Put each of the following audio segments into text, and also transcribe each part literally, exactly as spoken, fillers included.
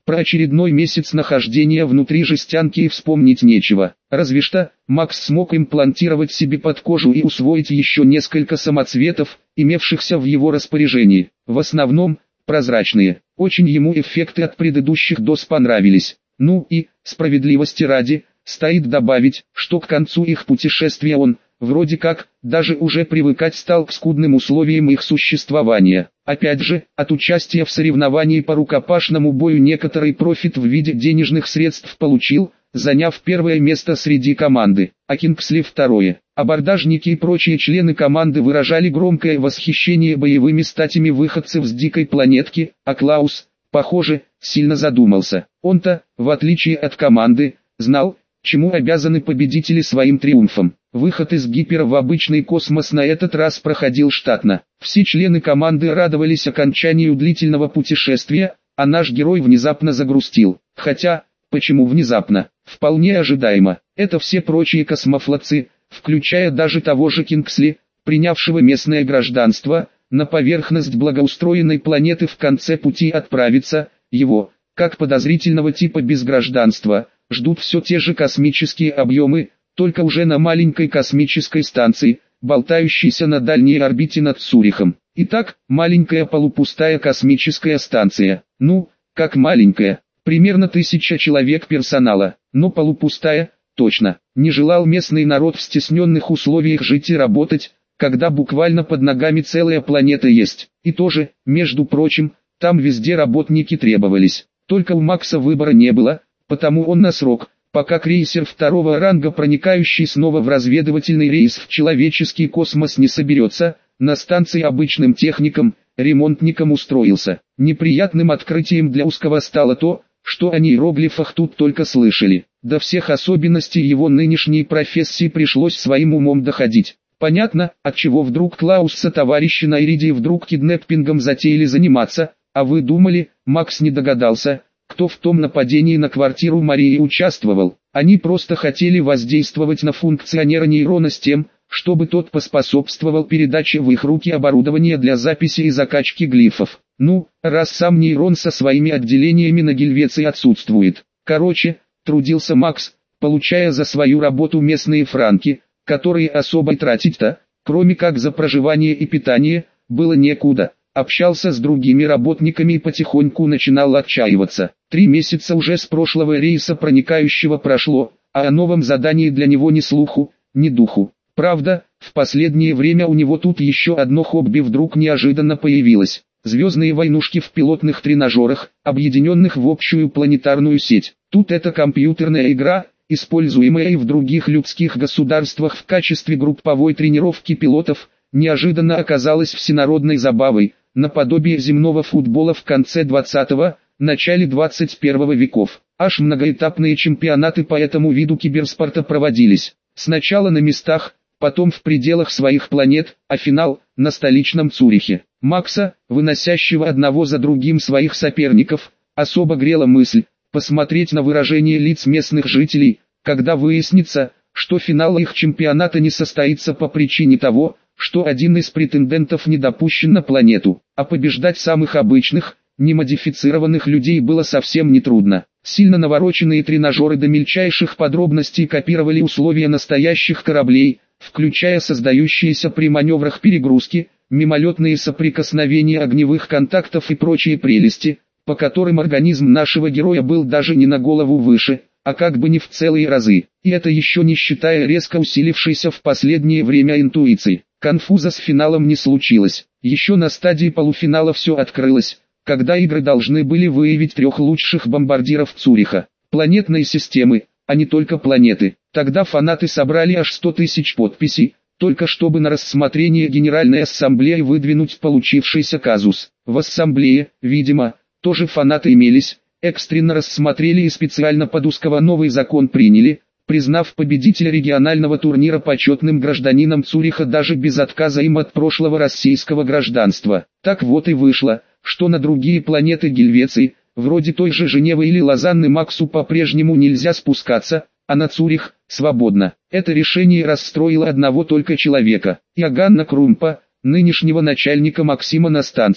Про очередной месяц нахождения внутри жестянки и вспомнить нечего. Разве что, Макс смог имплантировать себе под кожу и усвоить еще несколько самоцветов, имевшихся в его распоряжении. В основном, прозрачные. Очень ему эффекты от предыдущих доз понравились. Ну и, справедливости ради, стоит добавить, что к концу их путешествия он, вроде как, даже уже привыкать стал к скудным условиям их существования. Опять же, от участия в соревновании по рукопашному бою некоторый профит в виде денежных средств получил, заняв первое место среди команды, а Кингсли второе. Абордажники и прочие члены команды выражали громкое восхищение боевыми статями выходцев с дикой планетки, а Клаус, похоже, сильно задумался. Он-то, в отличие от команды, знал, чему обязаны победители своим триумфом. Выход из гипера в обычный космос на этот раз проходил штатно. Все члены команды радовались окончанию длительного путешествия, а наш герой внезапно загрустил. Хотя, почему внезапно? Вполне ожидаемо. Это все прочие космофлотцы, включая даже того же Кингсли, принявшего местное гражданство, на поверхность благоустроенной планеты в конце пути отправиться, его, как подозрительного типа без гражданства, ждут все те же космические объемы, только уже на маленькой космической станции, болтающейся на дальней орбите над Цюрихом. Итак, маленькая полупустая космическая станция. Ну, как маленькая, примерно тысяча человек персонала, но полупустая, точно. Не желал местный народ в стесненных условиях жить и работать, когда буквально под ногами целая планета есть. И тоже, между прочим, там везде работники требовались. Только у Макса выбора не было, потому он на срок, пока крейсер второго ранга, проникающий снова в разведывательный рейс в человеческий космос, не соберется, на станции обычным техником, ремонтником устроился. Неприятным открытием для узкого стало то, что о иероглифах тут только слышали. До всех особенностей его нынешней профессии пришлось своим умом доходить. Понятно, отчего вдруг Клаус со товарищи на Иридии вдруг киднеппингом затеяли заниматься, а вы думали, Макс не догадался, кто в том нападении на квартиру Марии участвовал. Они просто хотели воздействовать на функционера нейрона с тем, чтобы тот поспособствовал передаче в их руки оборудования для записи и закачки глифов. Ну, раз сам нейрон со своими отделениями на Гельвеции отсутствует. Короче, трудился Макс, получая за свою работу местные франки, которые особо тратить-то, кроме как за проживание и питание, было некуда. Общался с другими работниками и потихоньку начинал отчаиваться. Три месяца уже с прошлого рейса проникающего прошло, а о новом задании для него ни слуху, ни духу. Правда, в последнее время у него тут еще одно хобби вдруг неожиданно появилось. Звездные войнушки в пилотных тренажерах, объединенных в общую планетарную сеть. Тут это компьютерная игра, используемая и в других людских государствах в качестве групповой тренировки пилотов, неожиданно оказалась всенародной забавой, наподобие земного футбола в конце двадцатого, начале двадцать первого веков. Аж многоэтапные чемпионаты по этому виду киберспорта проводились. Сначала на местах, потом в пределах своих планет, а финал – на столичном Цюрихе. Макса, выносящего одного за другим своих соперников, особо грела мысль посмотреть на выражение лиц местных жителей, когда выяснится, что финал их чемпионата не состоится по причине того, что один из претендентов не допущен на планету, а побеждать самых обычных, немодифицированных людей было совсем нетрудно. Сильно навороченные тренажеры до мельчайших подробностей копировали условия настоящих кораблей, включая создающиеся при маневрах перегрузки, мимолетные соприкосновения огневых контактов и прочие прелести, по которым организм нашего героя был даже не на голову выше, а как бы не в целые разы. И это еще не считая резко усилившейся в последнее время интуиции. Конфуза с финалом не случилось. Еще на стадии полуфинала все открылось, когда игры должны были выявить трех лучших бомбардиров Цюриха, планетной системы, а не только планеты. Тогда фанаты собрали аж сто тысяч подписей, только чтобы на рассмотрение Генеральной Ассамблеи выдвинуть получившийся казус. В Ассамблее, видимо, тоже фанаты имелись, экстренно рассмотрели и специально под узкого новый закон приняли, признав победителя регионального турнира почетным гражданином Цюриха даже без отказа им от прошлого российского гражданства. Так вот и вышло, что на другие планеты Гельвеции, вроде той же Женевы или Лозанны, Максу по-прежнему нельзя спускаться, а на Цюрих – свободно. Это решение расстроило одного только человека – Иоганна Крумпа, нынешнего начальника Максима на станции.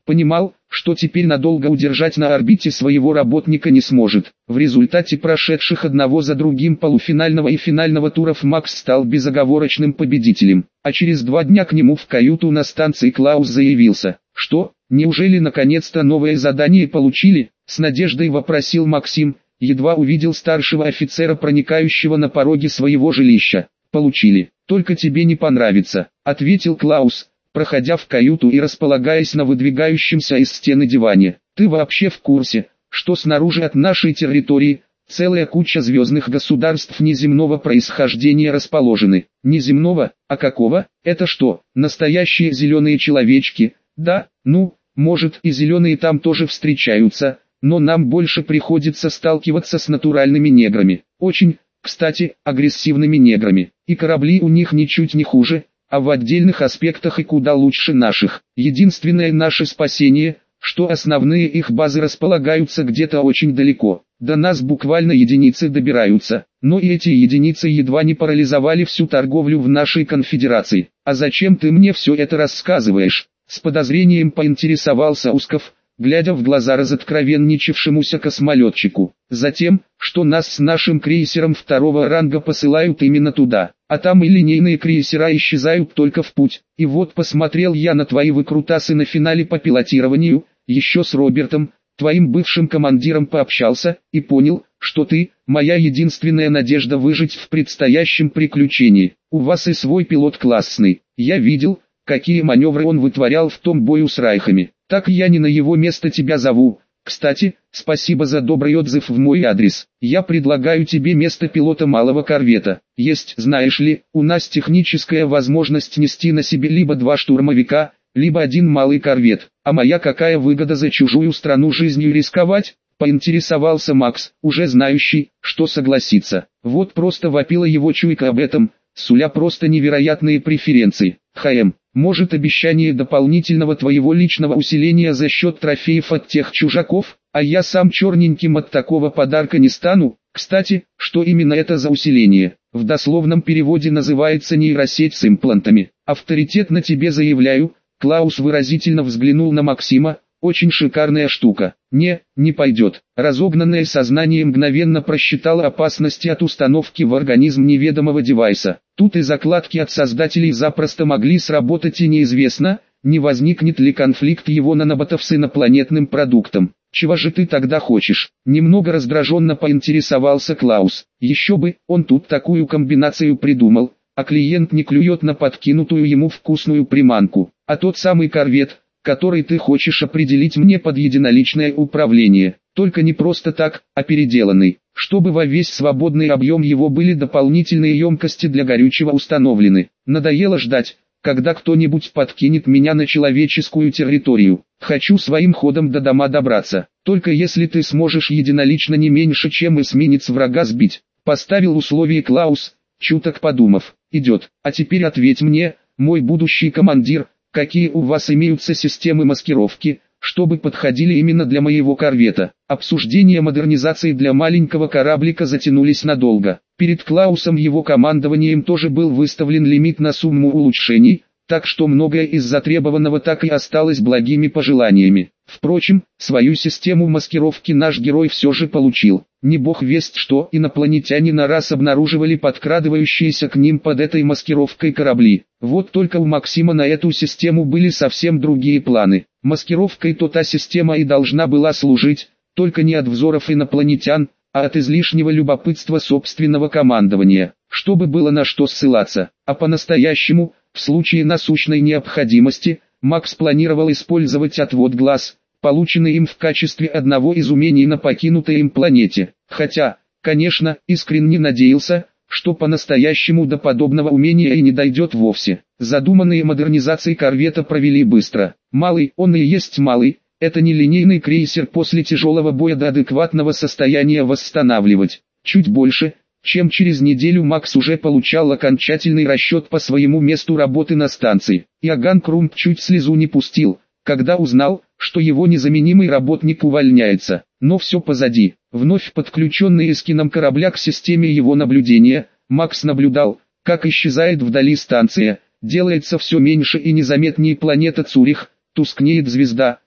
Понимал, что теперь надолго удержать на орбите своего работника не сможет. В результате прошедших одного за другим полуфинального и финального туров Макс стал безоговорочным победителем. А через два дня к нему в каюту на станции Клаус заявился. «Что, неужели наконец-то новое задание получили?» — с надеждой вопросил Максим, едва увидел старшего офицера, проникающего на пороге своего жилища. «Получили, только тебе не понравится», — ответил Клаус, проходя в каюту и располагаясь на выдвигающемся из стены диване. «Ты вообще в курсе, что снаружи от нашей территории целая куча звездных государств неземного происхождения расположены?» «Неземного? А какого? Это что, настоящие зеленые человечки?» «Да, ну, может и зеленые там тоже встречаются, но нам больше приходится сталкиваться с натуральными неграми. Очень, кстати, агрессивными неграми. И корабли у них ничуть не хуже, а в отдельных аспектах и куда лучше наших. Единственное наше спасение, что основные их базы располагаются где-то очень далеко. До нас буквально единицы добираются, но и эти единицы едва не парализовали всю торговлю в нашей конфедерации. А зачем ты мне все это рассказываешь?» С подозрением поинтересовался Усков, глядя в глаза разоткровенничавшемуся космолетчику. «Затем, что нас с нашим крейсером второго ранга посылают именно туда, а там и линейные крейсера исчезают только в путь. И вот посмотрел я на твои выкрутасы на финале по пилотированию, еще с Робертом, твоим бывшим командиром, пообщался, и понял, что ты – моя единственная надежда выжить в предстоящем приключении. У вас и свой пилот классный, я видел, какие маневры он вытворял в том бою с Райхами. Так я не на его место тебя зову. Кстати, спасибо за добрый отзыв в мой адрес. Я предлагаю тебе место пилота малого корвета. Есть, знаешь ли, у нас техническая возможность нести на себе либо два штурмовика, либо один малый корвет. А моя какая выгода за чужую страну жизнью рисковать?» — поинтересовался Макс, уже знающий, что согласится. Вот просто вопила его чуйка об этом, суля просто невероятные преференции. «ХМ, может, обещание дополнительного твоего личного усиления за счет трофеев от тех чужаков, а я сам черненьким от такого подарка не стану?» Кстати, что именно это за усиление? В дословном переводе называется нейросеть с имплантами. «Авторитетно тебе заявляю», — Клаус выразительно взглянул на Максима, «очень шикарная штука». «Не, не пойдет». Разогнанное сознание мгновенно просчитало опасности от установки в организм неведомого девайса. Тут и закладки от создателей запросто могли сработать, и неизвестно, не возникнет ли конфликт его наноботов с инопланетным продуктом. «Чего же ты тогда хочешь?» Немного раздраженно поинтересовался Клаус. «Еще бы, он тут такую комбинацию придумал, а клиент не клюет на подкинутую ему вкусную приманку. А тот самый корвет, который ты хочешь определить мне под единоличное управление, только не просто так, а переделанный, чтобы во весь свободный объем его были дополнительные емкости для горючего установлены. Надоело ждать, когда кто-нибудь подкинет меня на человеческую территорию. Хочу своим ходом до дома добраться, только если ты сможешь единолично не меньше, чем эсминец врага сбить», — поставил условие Клаус, чуток подумав. «Идет, а теперь ответь мне, мой будущий командир, какие у вас имеются системы маскировки, чтобы подходили именно для моего корвета?» Обсуждения модернизации для маленького кораблика затянулись надолго. Перед Клаусом его командованием тоже был выставлен лимит на сумму улучшений, так что многое из затребованного так и осталось благими пожеланиями. Впрочем, свою систему маскировки наш герой все же получил. Не бог весть что, инопланетяне на раз обнаруживали подкрадывающиеся к ним под этой маскировкой корабли. Вот только у Максима на эту систему были совсем другие планы. Маскировкой-то та система и должна была служить, только не от взоров инопланетян, а от излишнего любопытства собственного командования, чтобы было на что ссылаться. А по-настоящему, в случае насущной необходимости, Макс планировал использовать отвод глаз, полученный им в качестве одного из умений на покинутой им планете. Хотя, конечно, искренне надеялся, что по-настоящему до подобного умения и не дойдет вовсе. Задуманные модернизации корвета провели быстро. Малый, он и есть малый, это не линейный крейсер после тяжелого боя до адекватного состояния восстанавливать. Чуть больше, чем через неделю Макс уже получал окончательный расчет по своему месту работы на станции. Иоганн Крумп чуть слезу не пустил, когда узнал, что его незаменимый работник увольняется. Но все позади. Вновь подключенный эскином корабля к системе его наблюдения, Макс наблюдал, как исчезает вдали станция, делается все меньше и незаметнее планета Цюрих, тускнеет звезда,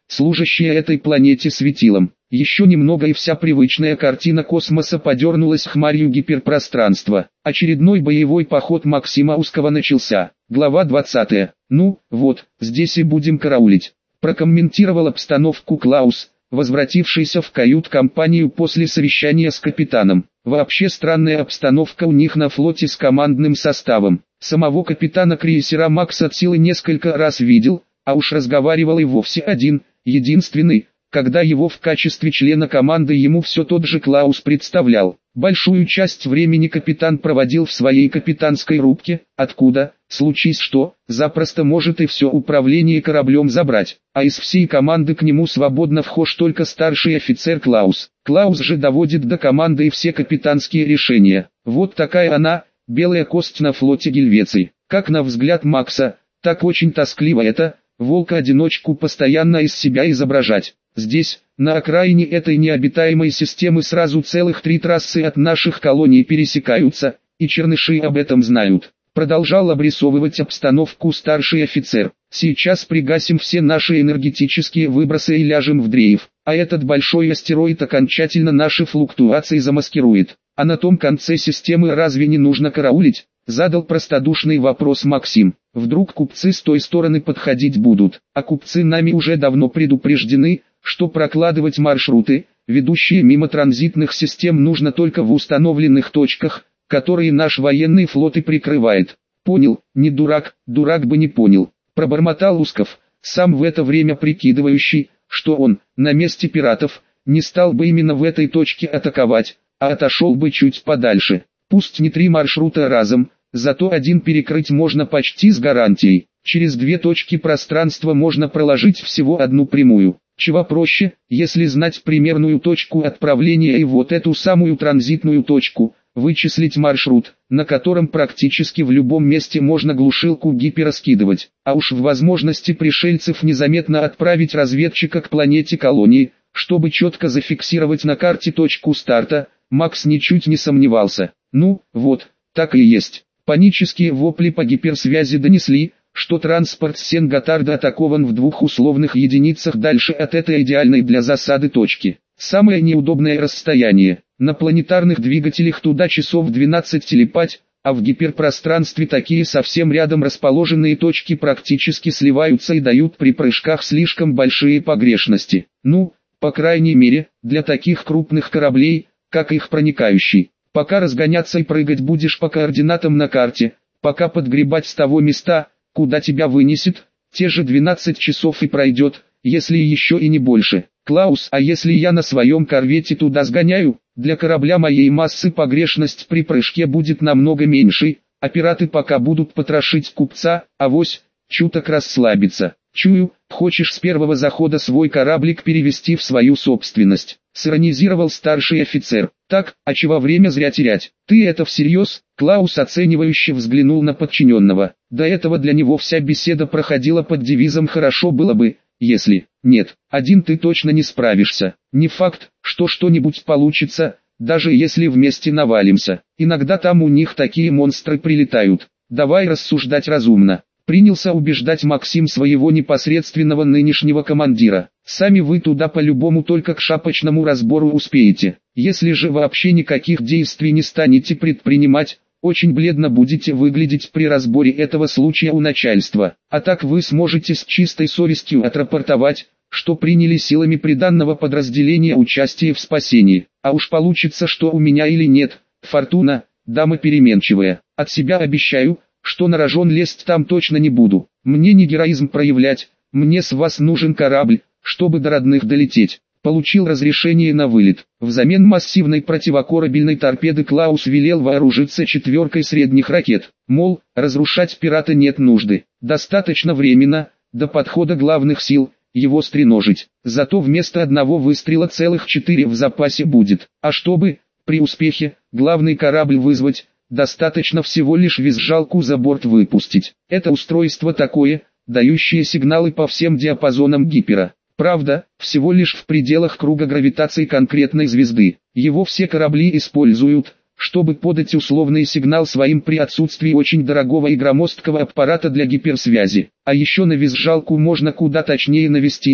служащее этой планете светилом. Еще немного и вся привычная картина космоса подернулась хмарью гиперпространства. Очередной боевой поход Максима Узкого начался. Глава двадцатая. «Ну, вот, здесь и будем караулить», — прокомментировал обстановку Клаус, возвратившийся в кают-компанию после совещания с капитаном. Вообще странная обстановка у них на флоте с командным составом. Самого капитана крейсера Макс от силы несколько раз видел, а уж разговаривал и вовсе один, единственный, когда его в качестве члена команды ему все тот же Клаус представлял. Большую часть времени капитан проводил в своей капитанской рубке, откуда, случись что, запросто может и все управление кораблем забрать, а из всей команды к нему свободно вхож только старший офицер Клаус. Клаус же доводит до команды и все капитанские решения. Вот такая она, белая кость на флоте Гельвеции. Как на взгляд Макса, так очень тоскливо это, волка-одиночку постоянно из себя изображать. Здесь, на окраине этой необитаемой системы сразу целых три трассы от наших колоний пересекаются, и черныши об этом знают. Продолжал обрисовывать обстановку старший офицер. Сейчас пригасим все наши энергетические выбросы и ляжем в дрейф, а этот большой астероид окончательно наши флуктуации замаскирует. А на том конце системы разве не нужно караулить? Задал простодушный вопрос Максим. Вдруг купцы с той стороны подходить будут, а купцы нами уже давно предупреждены, что прокладывать маршруты, ведущие мимо транзитных систем, нужно только в установленных точках, которые наш военный флот и прикрывает. Понял, не дурак, дурак бы не понял, пробормотал Усков, сам в это время прикидывающий, что он, на месте пиратов, не стал бы именно в этой точке атаковать, а отошел бы чуть подальше. Пусть не три маршрута разом, зато один перекрыть можно почти с гарантией. Через две точки пространства можно проложить всего одну прямую. Чего проще, если знать примерную точку отправления и вот эту самую транзитную точку, вычислить маршрут, на котором практически в любом месте можно глушилку гипера скидывать, а уж в возможности пришельцев незаметно отправить разведчика к планете колонии, чтобы четко зафиксировать на карте точку старта, Макс ничуть не сомневался. Ну, вот, так и есть. Панические вопли по гиперсвязи донесли, что транспорт Сен-Готарда атакован в двух условных единицах дальше от этой идеальной для засады точки. Самое неудобное расстояние. На планетарных двигателях туда часов двенадцать телепать, а в гиперпространстве такие совсем рядом расположенные точки практически сливаются и дают при прыжках слишком большие погрешности. Ну, по крайней мере, для таких крупных кораблей, как их проникающий. Пока разгоняться и прыгать будешь по координатам на карте, пока подгребать с того места, куда тебя вынесет, те же двенадцать часов и пройдет, если еще и не больше. Клаус, а если я на своем корвете туда сгоняю, для корабля моей массы погрешность при прыжке будет намного меньшей, а пираты пока будут потрошить купца, авось, чуток расслабиться. Чую, хочешь с первого захода свой кораблик перевести в свою собственность, сиронизировал старший офицер. Так, а чего время зря терять? Ты это всерьез? Клаус оценивающе взглянул на подчиненного. До этого для него вся беседа проходила под девизом «хорошо было бы, если…» Нет, один ты точно не справишься. Не факт, что что-нибудь получится, даже если вместе навалимся. Иногда там у них такие монстры прилетают. Давай рассуждать разумно. Принялся убеждать Максим своего непосредственного нынешнего командира. Сами вы туда по-любому только к шапочному разбору успеете. Если же вообще никаких действий не станете предпринимать, очень бледно будете выглядеть при разборе этого случая у начальства. А так вы сможете с чистой совестью отрапортовать, что приняли силами приданного подразделения участие в спасении. А уж получится, что у меня или нет, фортуна, дама переменчивая. От себя обещаю, что на рожон лезть там точно не буду. Мне не героизм проявлять, мне с вас нужен корабль, чтобы до родных долететь. Получил разрешение на вылет. Взамен массивной противокорабельной торпеды Клаус велел вооружиться четверкой средних ракет. Мол, разрушать пирата нет нужды. Достаточно временно, до подхода главных сил, его стреножить. Зато вместо одного выстрела целых четыре в запасе будет. А чтобы, при успехе, главный корабль вызвать, достаточно всего лишь визжалку за борт выпустить. Это устройство такое, дающее сигналы по всем диапазонам гипера. Правда, всего лишь в пределах круга гравитации конкретной звезды. Его все корабли используют, чтобы подать условный сигнал своим при отсутствии очень дорогого и громоздкого аппарата для гиперсвязи. А еще на визжалку можно куда точнее навестись,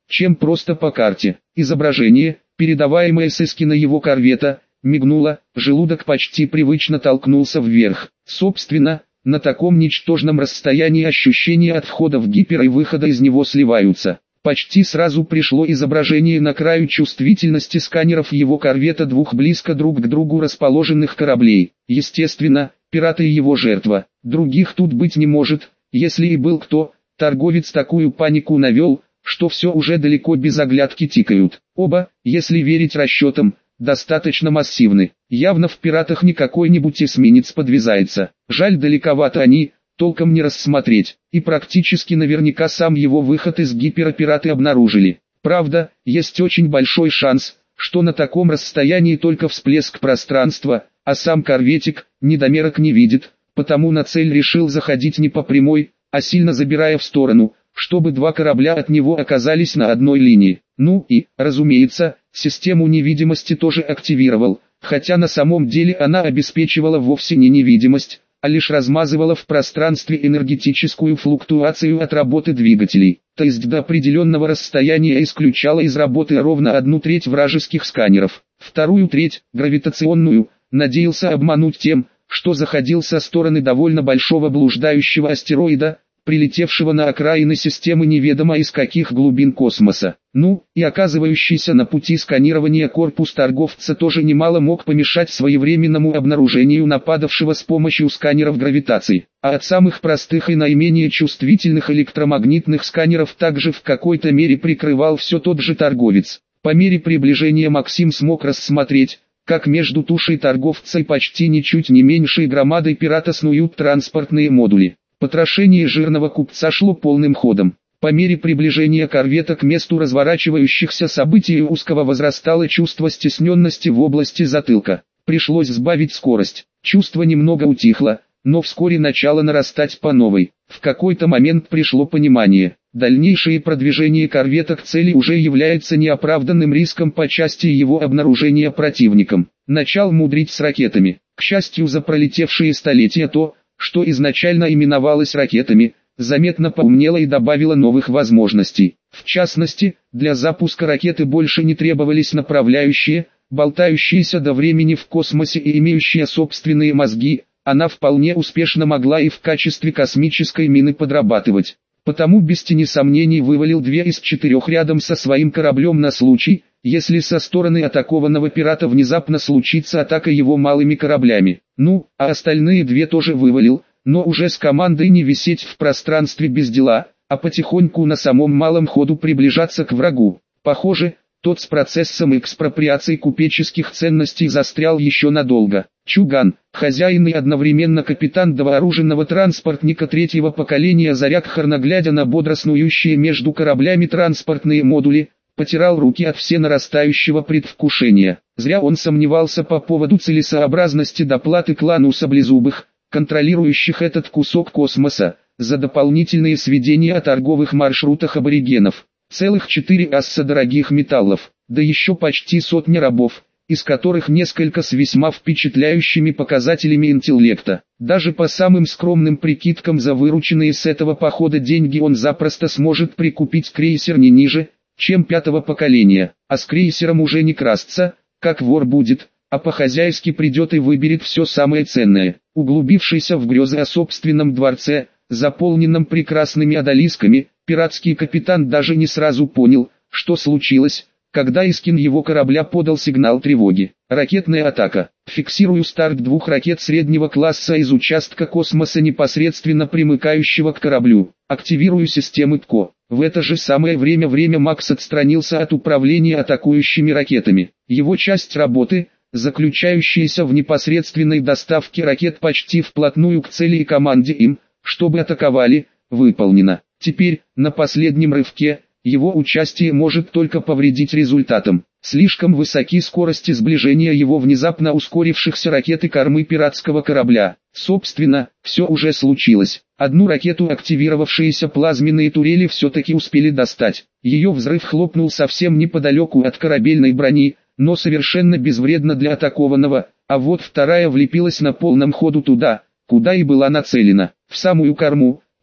чем просто по карте. Изображение, передаваемое с эскина его корвета, мигнуло, желудок почти привычно толкнулся вверх. Собственно, на таком ничтожном расстоянии ощущения от входа в гипер и выхода из него сливаются. Почти сразу пришло изображение на краю чувствительности сканеров его корвета двух близко друг к другу расположенных кораблей. Естественно, пираты и его жертва. Других тут быть не может, если и был кто. Торговец такую панику навел, что все уже далеко без оглядки тикают. Оба, если верить расчетам, достаточно массивны. Явно в пиратах не какой-нибудь эсминец подвязается. Жаль, далековато они, толком не рассмотреть, и практически наверняка сам его выход из гипера пираты обнаружили. Правда, есть очень большой шанс, что на таком расстоянии только всплеск пространства, а сам корветик недомерок не видит, потому на цель решил заходить не по прямой, а сильно забирая в сторону, чтобы два корабля от него оказались на одной линии. Ну и, разумеется, систему невидимости тоже активировал, хотя на самом деле она обеспечивала вовсе не невидимость, а лишь размазывала в пространстве энергетическую флуктуацию от работы двигателей, то есть до определенного расстояния исключала из работы ровно одну треть вражеских сканеров. Вторую треть, гравитационную, надеялся обмануть тем, что заходил со стороны довольно большого блуждающего астероида, прилетевшего на окраины системы неведомо из каких глубин космоса. Ну, и оказывающийся на пути сканирования корпус торговца тоже немало мог помешать своевременному обнаружению нападавшего с помощью сканеров гравитации. А от самых простых и наименее чувствительных электромагнитных сканеров также в какой-то мере прикрывал все тот же торговец. По мере приближения Максим смог рассмотреть, как между тушей торговца и почти ничуть не меньшей громадой пирата снуют транспортные модули. Потрошение жирного купца шло полным ходом. По мере приближения корвета к месту разворачивающихся событий узкого возрастало чувство стесненности в области затылка. Пришлось сбавить скорость. Чувство немного утихло, но вскоре начало нарастать по новой. В какой-то момент пришло понимание. Дальнейшее продвижение корвета к цели уже является неоправданным риском по части его обнаружения противником. Начал мудрить с ракетами. К счастью, за пролетевшие столетия то, что изначально именовалось ракетами, заметно поумнело и добавило новых возможностей. В частности, для запуска ракеты больше не требовались направляющие, болтающиеся до времени в космосе и имеющие собственные мозги, она вполне успешно могла и в качестве космической мины подрабатывать. Потому без тени сомнений вывалил две из четырех рядом со своим кораблем на случай, если со стороны атакованного пирата внезапно случится атака его малыми кораблями. Ну, а остальные две тоже вывалил, но уже с командой не висеть в пространстве без дела, а потихоньку на самом малом ходу приближаться к врагу. Похоже, тот с процессом экспроприации купеческих ценностей застрял еще надолго. Чуган, хозяин и одновременно капитан довооруженного транспортника третьего поколения Зарякхарна, глядя на бодро снующие между кораблями транспортные модули, потирал руки от всенарастающего предвкушения. Зря он сомневался по поводу целесообразности доплаты клану Саблезубых, контролирующих этот кусок космоса, за дополнительные сведения о торговых маршрутах аборигенов. Целых четыре асса дорогих металлов, да еще почти сотня рабов, из которых несколько с весьма впечатляющими показателями интеллекта. Даже по самым скромным прикидкам за вырученные с этого похода деньги он запросто сможет прикупить крейсер не ниже, чем пятого поколения, а с крейсером уже не красться, как вор будет, а по-хозяйски придет и выберет все самое ценное. Углубившийся в грезы о собственном дворце, заполненном прекрасными одолисками, пиратский капитан даже не сразу понял, что случилось, когда эскин его корабля подал сигнал тревоги. Ракетная атака. Фиксирую старт двух ракет среднего класса из участка космоса, непосредственно примыкающего к кораблю. Активирую системы ПКО. В это же самое время время Макс отстранился от управления атакующими ракетами. Его часть работы, заключающаяся в непосредственной доставке ракет почти вплотную к цели и команде им, чтобы атаковали, выполнена. Теперь, на последнем рывке, его участие может только повредить результатам. Слишком высоки скорости сближения его внезапно ускорившихся ракет и кормы пиратского корабля. Собственно, все уже случилось. Одну ракету активировавшиеся плазменные турели все-таки успели достать. Ее взрыв хлопнул совсем неподалеку от корабельной брони, но совершенно безвредно для атакованного, а вот вторая влепилась на полном ходу туда, куда и была нацелена, в самую корму,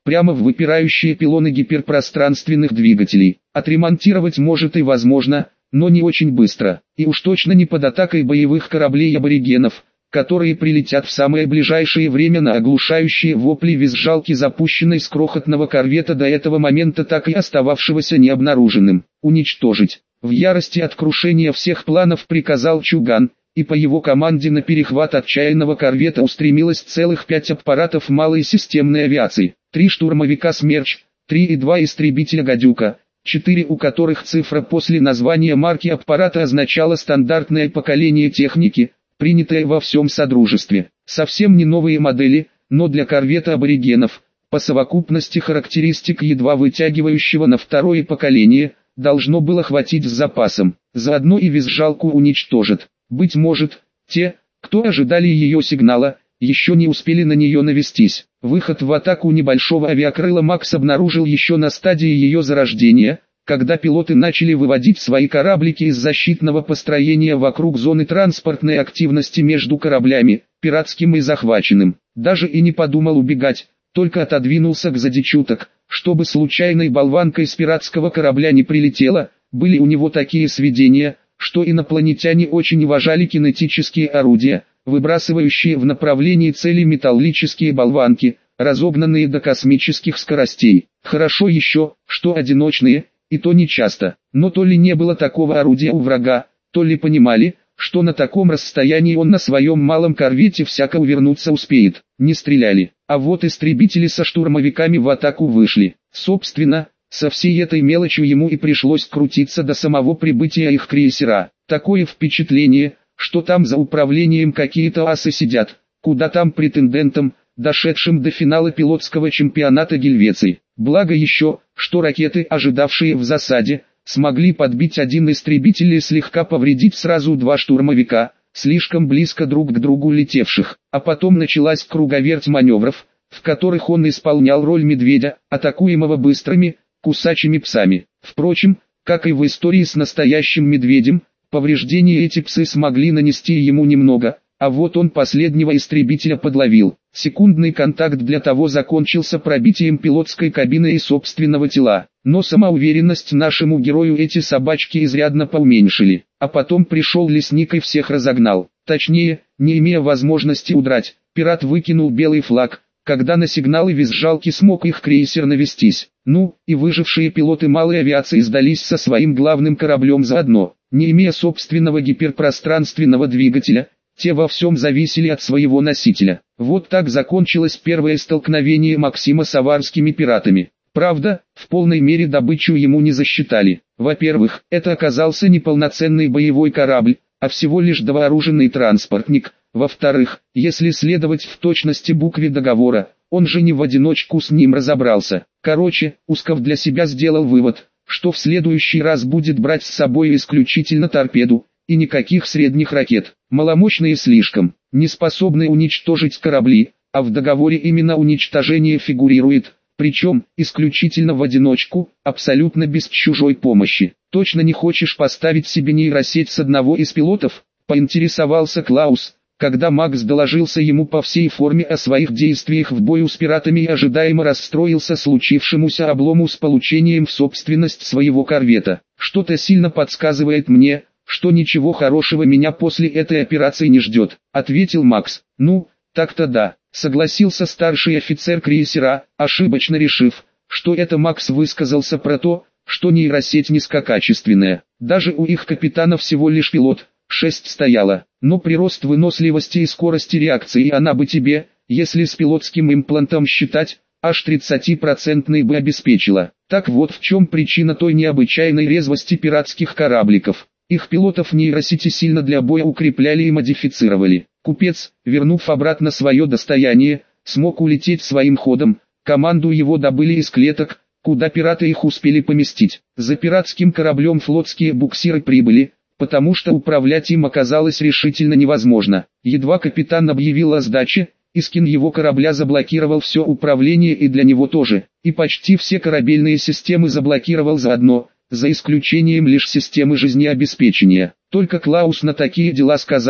прямо в выпирающие пилоны гиперпространственных двигателей. Отремонтировать может и возможно, но не очень быстро, и уж точно не под атакой боевых кораблей аборигенов, которые прилетят в самое ближайшее время на оглушающие вопли визжалки запущенной с крохотного корвета до этого момента так и остававшегося необнаруженным. Уничтожить. В ярости от крушения всех планов приказал Чуган, и по его команде на перехват отчаянного корвета устремилось целых пять аппаратов малой системной авиации, три штурмовика «Смерч», три и два истребителя «Гадюка», четыре у которых цифра после названия марки аппарата означала стандартное поколение техники, принятое во всем Содружестве. Совсем не новые модели, но для корвета аборигенов, по совокупности характеристик едва вытягивающего на второе поколение, должно было хватить с запасом. Заодно и визжалку уничтожат. Быть может, те, кто ожидали ее сигнала, еще не успели на нее навестись. Выход в атаку небольшого авиакрыла Макс обнаружил еще на стадии ее зарождения, когда пилоты начали выводить свои кораблики из защитного построения вокруг зоны транспортной активности между кораблями, пиратским и захваченным. Даже и не подумал убегать, только отодвинулся к чуток, чтобы случайной болванкой с пиратского корабля не прилетело. Были у него такие сведения, что инопланетяне очень уважали кинетические орудия, выбрасывающие в направлении цели металлические болванки, разогнанные до космических скоростей. Хорошо еще, что одиночные, и то не часто. Но то ли не было такого орудия у врага, то ли понимали, что на таком расстоянии он на своем малом корвете всяко увернуться успеет. Не стреляли. А вот истребители со штурмовиками в атаку вышли. Собственно, со всей этой мелочью ему и пришлось крутиться до самого прибытия их крейсера. Такое впечатление, что там за управлением какие-то асы сидят, куда там претендентам, дошедшим до финала пилотского чемпионата Гельвеции. Благо еще, что ракеты, ожидавшие в засаде, смогли подбить один истребитель и слегка повредить сразу два штурмовика, слишком близко друг к другу летевших. А потом началась круговерть маневров, в которых он исполнял роль медведя, атакуемого быстрыми, кусачими псами. Впрочем, как и в истории с настоящим медведем, повреждения эти псы смогли нанести ему немного, а вот он последнего истребителя подловил. Секундный контакт для того закончился пробитием пилотской кабины и собственного тела. Но самоуверенность нашему герою эти собачки изрядно поуменьшили. А потом пришел лесник и всех разогнал. Точнее, не имея возможности удрать, пират выкинул белый флаг, когда на сигналы визжалки смог их крейсер навестись. Ну, и выжившие пилоты малой авиации сдались со своим главным кораблем заодно. Не имея собственного гиперпространственного двигателя, те во всем зависели от своего носителя. Вот так закончилось первое столкновение Максима с аварскими пиратами. Правда, в полной мере добычу ему не засчитали. Во-первых, это оказался не полноценный боевой корабль, а всего лишь довооруженный транспортник. Во-вторых, если следовать в точности букве договора, он же не в одиночку с ним разобрался. Короче, Усков для себя сделал вывод, что в следующий раз будет брать с собой исключительно торпеду, и никаких средних ракет. Маломощные слишком, не способны уничтожить корабли, а в договоре именно уничтожение фигурирует, причем исключительно в одиночку, абсолютно без чужой помощи. Точно не хочешь поставить себе нейросеть с одного из пилотов? Поинтересовался Клаус, когда Макс доложился ему по всей форме о своих действиях в бою с пиратами и ожидаемо расстроился случившемуся облому с получением в собственность своего корвета. Что-то сильно подсказывает мне, что ничего хорошего меня после этой операции не ждет, ответил Макс. Ну, так-то да, согласился старший офицер крейсера, ошибочно решив, что это Макс высказался про то, что нейросеть низкокачественная. Даже у их капитана всего лишь пилот, шесть стояло, но прирост выносливости и скорости реакции она бы тебе, если с пилотским имплантом считать, аж тридцатипроцентный бы обеспечила. Так вот в чем причина той необычайной резвости пиратских корабликов. Их пилотов нейросети сильно для боя укрепляли и модифицировали. Купец, вернув обратно свое достояние, смог улететь своим ходом, команду его добыли из клеток, куда пираты их успели поместить. За пиратским кораблем флотские буксиры прибыли, потому что управлять им оказалось решительно невозможно. Едва капитан объявил о сдаче, Искин его корабля заблокировал все управление и для него тоже, и почти все корабельные системы заблокировал заодно, за исключением лишь системы жизнеобеспечения. Только Клаус на такие дела сказал,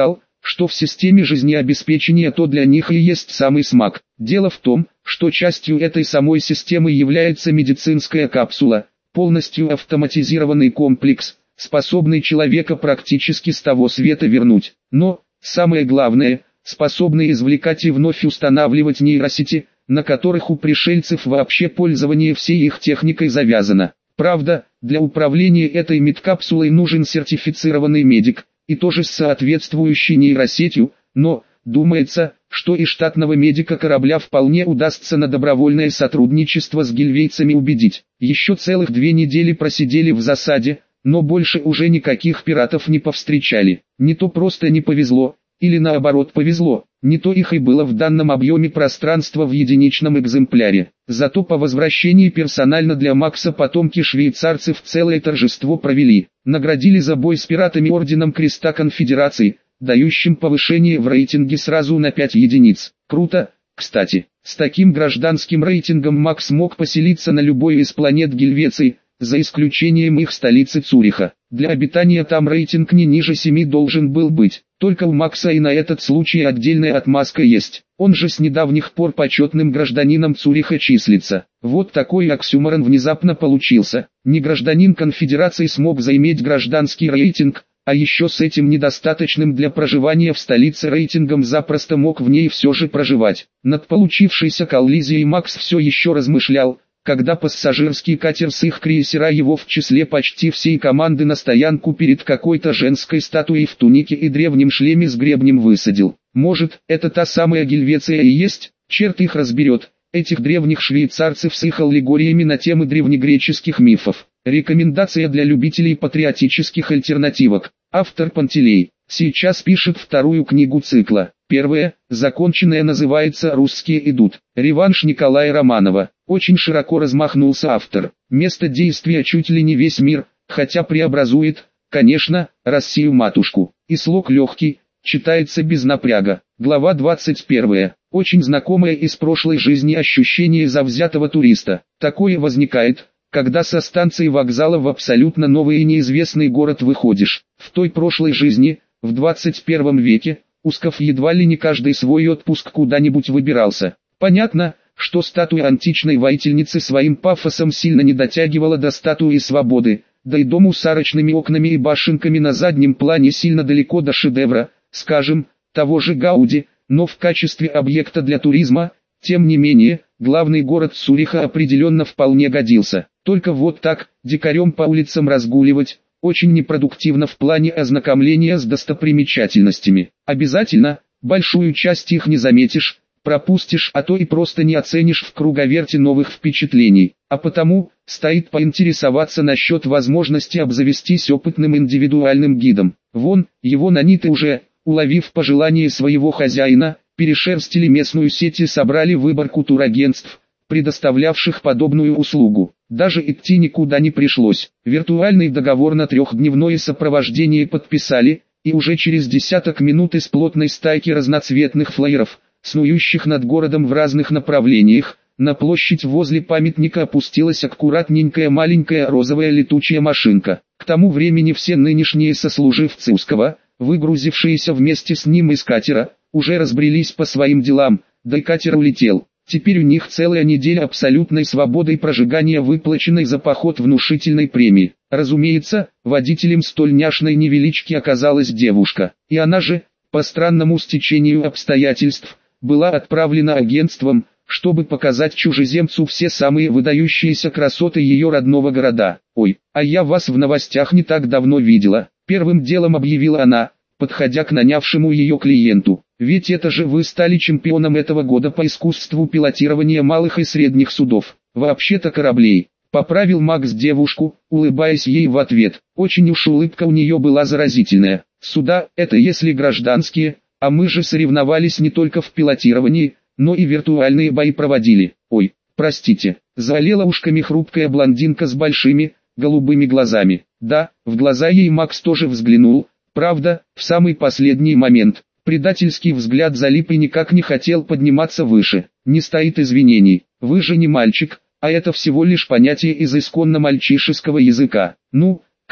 что в системе жизнеобеспечения то для них и есть самый смак. Дело в том, что частью этой самой системы является медицинская капсула, полностью автоматизированный комплекс, способный человека практически с того света вернуть. Но, самое главное, способный извлекать и вновь устанавливать нейросети, на которых у пришельцев вообще пользование всей их техникой завязано. Правда, для управления этой медкапсулой нужен сертифицированный медик, и тоже с соответствующей нейросетью, но, думается, что и штатного медика корабля вполне удастся на добровольное сотрудничество с гильвейцами убедить. Еще целых две недели просидели в засаде, но больше уже никаких пиратов не повстречали. Не то просто не повезло, или наоборот повезло, не то их и было в данном объеме пространства в единичном экземпляре. Зато по возвращении персонально для Макса потомки швейцарцев целое торжество провели. Наградили за бой с пиратами орденом Креста Конфедерации, дающим повышение в рейтинге сразу на пять единиц. Круто, кстати. С таким гражданским рейтингом Макс мог поселиться на любой из планет Гельвеции, за исключением их столицы Цюриха. Для обитания там рейтинг не ниже семи должен был быть. Только у Макса и на этот случай отдельная отмазка есть. Он же с недавних пор почетным гражданином Цюриха числится. Вот такой оксюморон внезапно получился. Не гражданин конфедерации смог заиметь гражданский рейтинг, а еще с этим недостаточным для проживания в столице рейтингом запросто мог в ней все же проживать. Над получившейся коллизией Макс все еще размышлял, когда пассажирский катер с их крейсера его в числе почти всей команды на стоянку перед какой-то женской статуей в тунике и древнем шлеме с гребнем высадил. Может, это та самая Гельвеция и есть? Черт их разберет, этих древних швейцарцев с их аллегориями на темы древнегреческих мифов. Рекомендация для любителей патриотических альтернативок. Автор Пантелей. Сейчас пишет вторую книгу цикла. Первая, законченная, называется «Русские идут». Реванш Николая Романова. Очень широко размахнулся автор. Место действия чуть ли не весь мир, хотя преобразует, конечно, Россию-матушку. И слог легкий, читается без напряга. Глава двадцать первая. Очень знакомое из прошлой жизни ощущение завзятого туриста. Такое возникает, когда со станции вокзала в абсолютно новый и неизвестный город выходишь. В той прошлой жизни, в двадцать первом веке, Усков едва ли не каждый свой отпуск куда-нибудь выбирался. Понятно, что статуя античной воительницы своим пафосом сильно не дотягивала до статуи свободы, да и дому с арочными окнами и башенками на заднем плане сильно далеко до шедевра, скажем, того же Гауди, но в качестве объекта для туризма, тем не менее, главный город Цюриха определенно вполне годился. Только вот так, дикарем по улицам разгуливать, очень непродуктивно в плане ознакомления с достопримечательностями. Обязательно, большую часть их не заметишь, пропустишь, а то и просто не оценишь в круговерте новых впечатлений. А потому, стоит поинтересоваться насчет возможности обзавестись опытным индивидуальным гидом. Вон, его наниты уже, уловив пожелание своего хозяина, перешерстили местную сеть и собрали выборку турагентств, предоставлявших подобную услугу. Даже идти никуда не пришлось. Виртуальный договор на трехдневное сопровождение подписали, и уже через десяток минут из плотной стайки разноцветных флаеров, снующих над городом в разных направлениях, на площадь возле памятника опустилась аккуратненькая маленькая розовая летучая машинка. К тому времени все нынешние сослуживцы Ускова, выгрузившиеся вместе с ним из катера, уже разбрелись по своим делам, да и катер улетел. Теперь у них целая неделя абсолютной свободы и прожигания выплаченной за поход внушительной премии. Разумеется, водителем столь няшной невелички оказалась девушка, и она же, по странному стечению обстоятельств, была отправлена агентством, чтобы показать чужеземцу все самые выдающиеся красоты ее родного города. «Ой, а я вас в новостях не так давно видела», — первым делом объявила она, подходя к нанявшему ее клиенту. «Ведь это же вы стали чемпионом этого года по искусству пилотирования малых и средних судов, вообще-то кораблей», — поправил Макс девушку, улыбаясь ей в ответ. Очень уж улыбка у нее была заразительная. «Суда — это если гражданские, а мы же соревновались не только в пилотировании, но и виртуальные бои проводили». «Ой, простите», — заолела ушками хрупкая блондинка с большими, голубыми глазами. Да, в глаза ей Макс тоже взглянул, правда, в самый последний момент. Предательский взгляд залип и никак не хотел подниматься выше. «Не стоит извинений, вы же не мальчик, а это всего лишь понятие из исконно мальчишеского языка. Ну, как,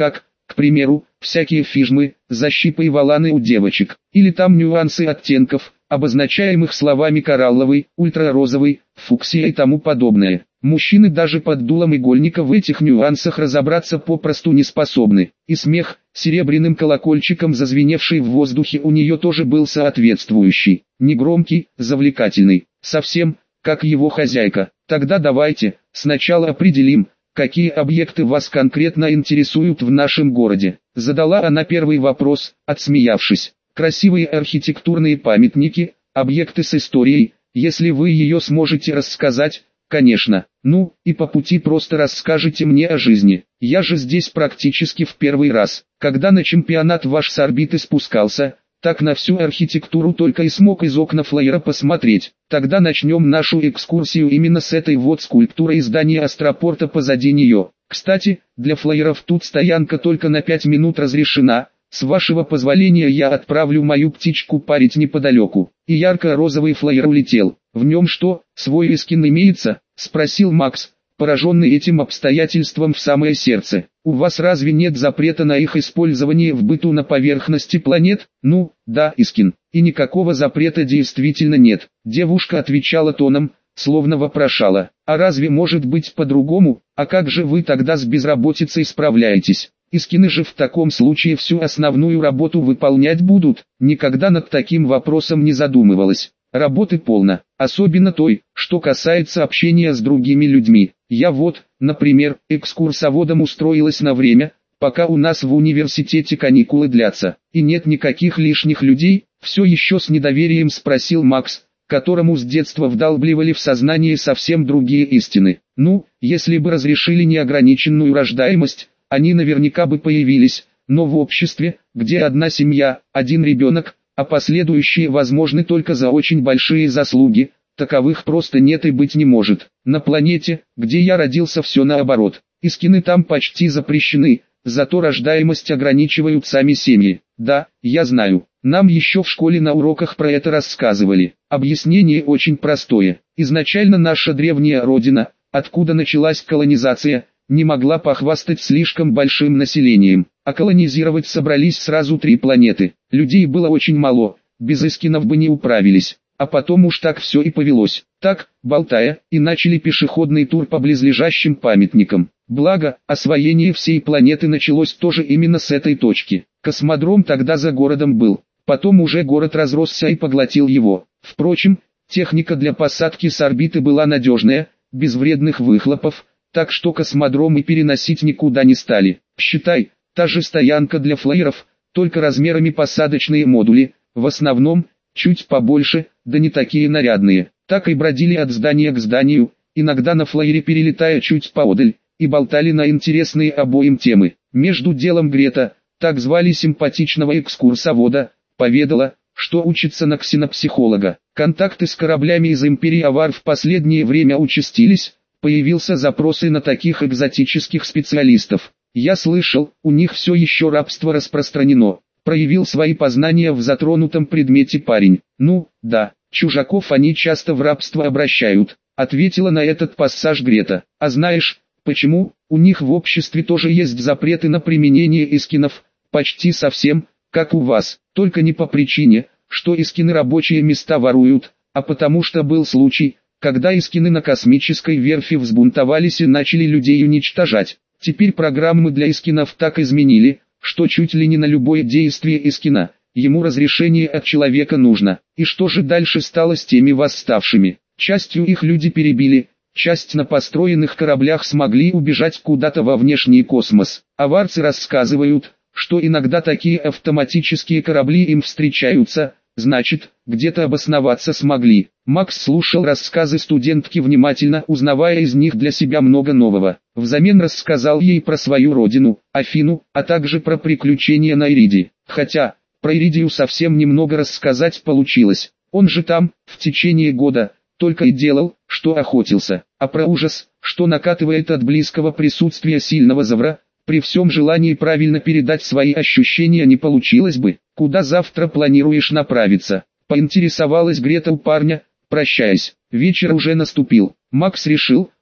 К примеру, всякие фижмы, защипы и воланы у девочек. Или там нюансы оттенков, обозначаемых словами коралловый, ультрарозовый, фуксия и тому подобное. Мужчины даже под дулом игольника в этих нюансах разобраться попросту не способны. И смех, серебряным колокольчиком зазвеневший в воздухе, у нее тоже был соответствующий. Негромкий, завлекательный. Совсем, как его хозяйка. Тогда давайте, сначала определим, какие объекты вас конкретно интересуют в нашем городе. Задала она первый вопрос, отсмеявшись. Красивые архитектурные памятники, объекты с историей, если вы ее сможете рассказать, конечно. Ну, и по пути просто расскажите мне о жизни. Я же здесь практически в первый раз. Когда на чемпионат ваш с орбиты спускался, так на всю архитектуру только и смог из окна флайера посмотреть. Тогда начнем нашу экскурсию именно с этой вот скульптуры из здания Астропорта позади нее. Кстати, для флайеров тут стоянка только на пять минут разрешена. С вашего позволения я отправлю мою птичку парить неподалеку. И ярко-розовый флайер улетел. В нем что, свой эскин имеется? Спросил Макс, пораженный этим обстоятельством в самое сердце. У вас разве нет запрета на их использование в быту на поверхности планет? Ну, да, эскин. И никакого запрета действительно нет. Девушка отвечала тоном, словно вопрошала. А разве может быть по-другому? А как же вы тогда с безработицей справляетесь? Искины же в таком случае всю основную работу выполнять будут. Никогда над таким вопросом не задумывалась. Работы полно, особенно той, что касается общения с другими людьми. Я вот, например, экскурсоводом устроилась на время, пока у нас в университете каникулы длятся. И нет никаких лишних людей, все еще с недоверием спросил Макс, которому с детства вдалбливали в сознание совсем другие истины. Ну, если бы разрешили неограниченную рождаемость, они наверняка бы появились, но в обществе, где одна семья, один ребенок, а последующие возможны только за очень большие заслуги, таковых просто нет и быть не может. На планете, где я родился, все наоборот. Искины там почти запрещены, зато рождаемость ограничивают сами семьи. Да, я знаю, нам еще в школе на уроках про это рассказывали. Объяснение очень простое. Изначально наша древняя родина, откуда началась колонизация, не могла похвастать слишком большим населением, а колонизировать собрались сразу три планеты. Людей было очень мало, без эскинов бы не управились, а потом уж так все и повелось. Так, болтая, и начали пешеходный тур по близлежащим памятникам. Благо, освоение всей планеты началось тоже именно с этой точки. Космодром тогда за городом был, потом уже город разросся и поглотил его. Впрочем, техника для посадки с орбиты была надежная, без вредных выхлопов, так что космодром и переносить никуда не стали. Считай, та же стоянка для флайеров, только размерами посадочные модули, в основном, чуть побольше, да не такие нарядные. Так и бродили от здания к зданию, иногда на флайере перелетая чуть поодаль, и болтали на интересные обоим темы. Между делом Грета, так звали симпатичного экскурсовода, поведала, что учится на ксенопсихолога. Контакты с кораблями из Империи Авар в последнее время участились, появился запросы на таких экзотических специалистов. Я слышал, у них все еще рабство распространено. Проявил свои познания в затронутом предмете парень. Ну, да, чужаков они часто в рабство обращают, ответила на этот пассаж Грета. А знаешь, почему? У них в обществе тоже есть запреты на применение эскинов, почти совсем, как у вас, только не по причине, что эскины рабочие места воруют, а потому что был случай, когда эскины на космической верфи взбунтовались и начали людей уничтожать. Теперь программы для эскинов так изменили, что чуть ли не на любое действие эскина, ему разрешение от человека нужно. И что же дальше стало с теми восставшими? Частью их люди перебили, часть на построенных кораблях смогли убежать куда-то во внешний космос. Аварцы рассказывают, что иногда такие автоматические корабли им встречаются, значит, где-то обосноваться смогли. Макс слушал рассказы студентки внимательно, узнавая из них для себя много нового. Взамен рассказал ей про свою родину, Афину, а также про приключения на Ириде. Хотя, про Иридию совсем немного рассказать получилось. Он же там, в течение года, только и делал, что охотился. А про ужас, что накатывает от близкого присутствия сильного завра, при всем желании правильно передать свои ощущения не получилось бы. Куда завтра планируешь направиться? Поинтересовалась Грета у парня, прощаясь. Вечер уже наступил. Макс решил,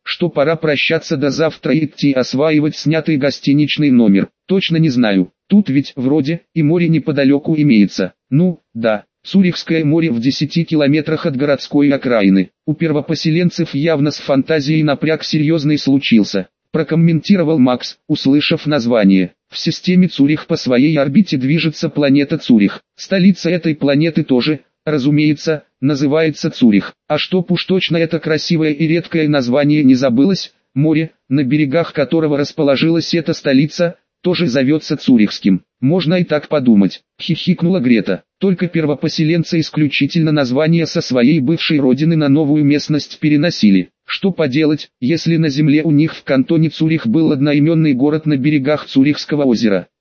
что пора прощаться до завтра и идти осваивать снятый гостиничный номер. Точно не знаю, тут ведь вроде и море неподалеку имеется. Ну, да, Цюрихское море в десяти километрах от городской окраины. У первопоселенцев явно с фантазией напряг серьезный случился, прокомментировал Макс, услышав название. В системе Цюрих по своей орбите движется планета Цюрих. Столица этой планеты тоже, разумеется, называется Цюрих. А чтоб уж точно это красивое и редкое название не забылось, море, на берегах которого расположилась эта столица, тоже зовется Цюрихским. Можно и так подумать, хихикнула Грета. Только первопоселенцы исключительно названия со своей бывшей родины на новую местность переносили. Что поделать, если на земле у них в кантоне Цюрих был одноименный город на берегах Цюрихского озера.